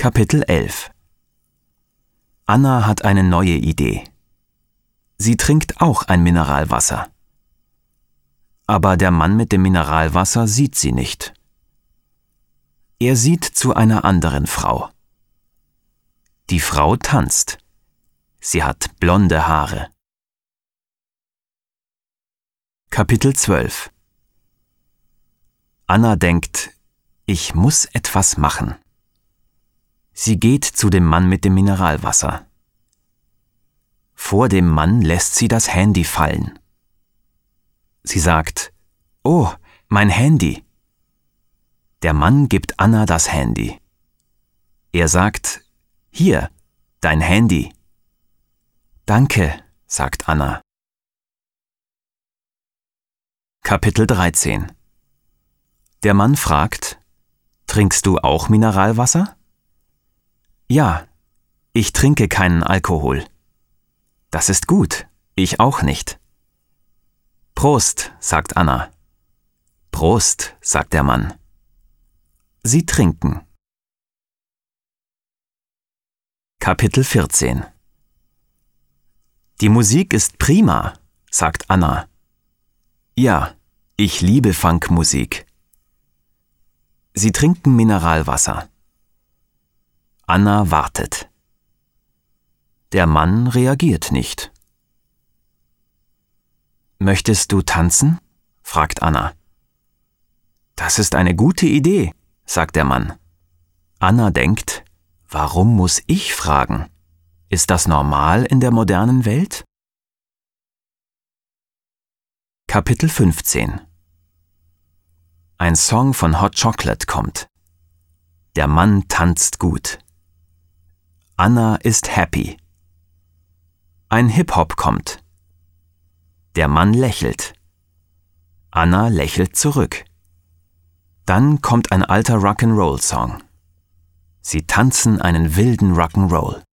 Kapitel 11. Anna hat eine neue Idee. Sie trinkt auch ein Mineralwasser. Aber der Mann mit dem Mineralwasser sieht sie nicht. Er sieht zu einer anderen Frau. Die Frau tanzt. Sie hat blonde Haare. Kapitel 12. Anna denkt, ich muss etwas machen. Sie geht zu dem Mann mit dem Mineralwasser. Vor dem Mann lässt sie das Handy fallen. Sie sagt, »Oh, mein Handy!« Der Mann gibt Anna das Handy. Er sagt, »Hier, dein Handy.« »Danke«, sagt Anna. Kapitel 13. Der Mann fragt, »Trinkst du auch Mineralwasser?« »Ja, ich trinke keinen Alkohol.« »Das ist gut, ich auch nicht.« »Prost«, sagt Anna. »Prost«, sagt der Mann. Sie trinken. Kapitel 14. Die Musik ist prima, sagt Anna. Ja, ich liebe Funkmusik. Sie trinken Mineralwasser. Anna wartet. Der Mann reagiert nicht. »Möchtest du tanzen?« fragt Anna. »Das ist eine gute Idee«, sagt der Mann. Anna denkt, warum muss ich fragen? Ist das normal in der modernen Welt? Kapitel 15. Ein Song von Hot Chocolate kommt. Der Mann tanzt gut. Anna ist happy. Ein Hip-Hop kommt. Der Mann lächelt. Anna lächelt zurück. Dann kommt ein alter Rock'n'Roll-Song. Sie tanzen einen wilden Rock'n'Roll.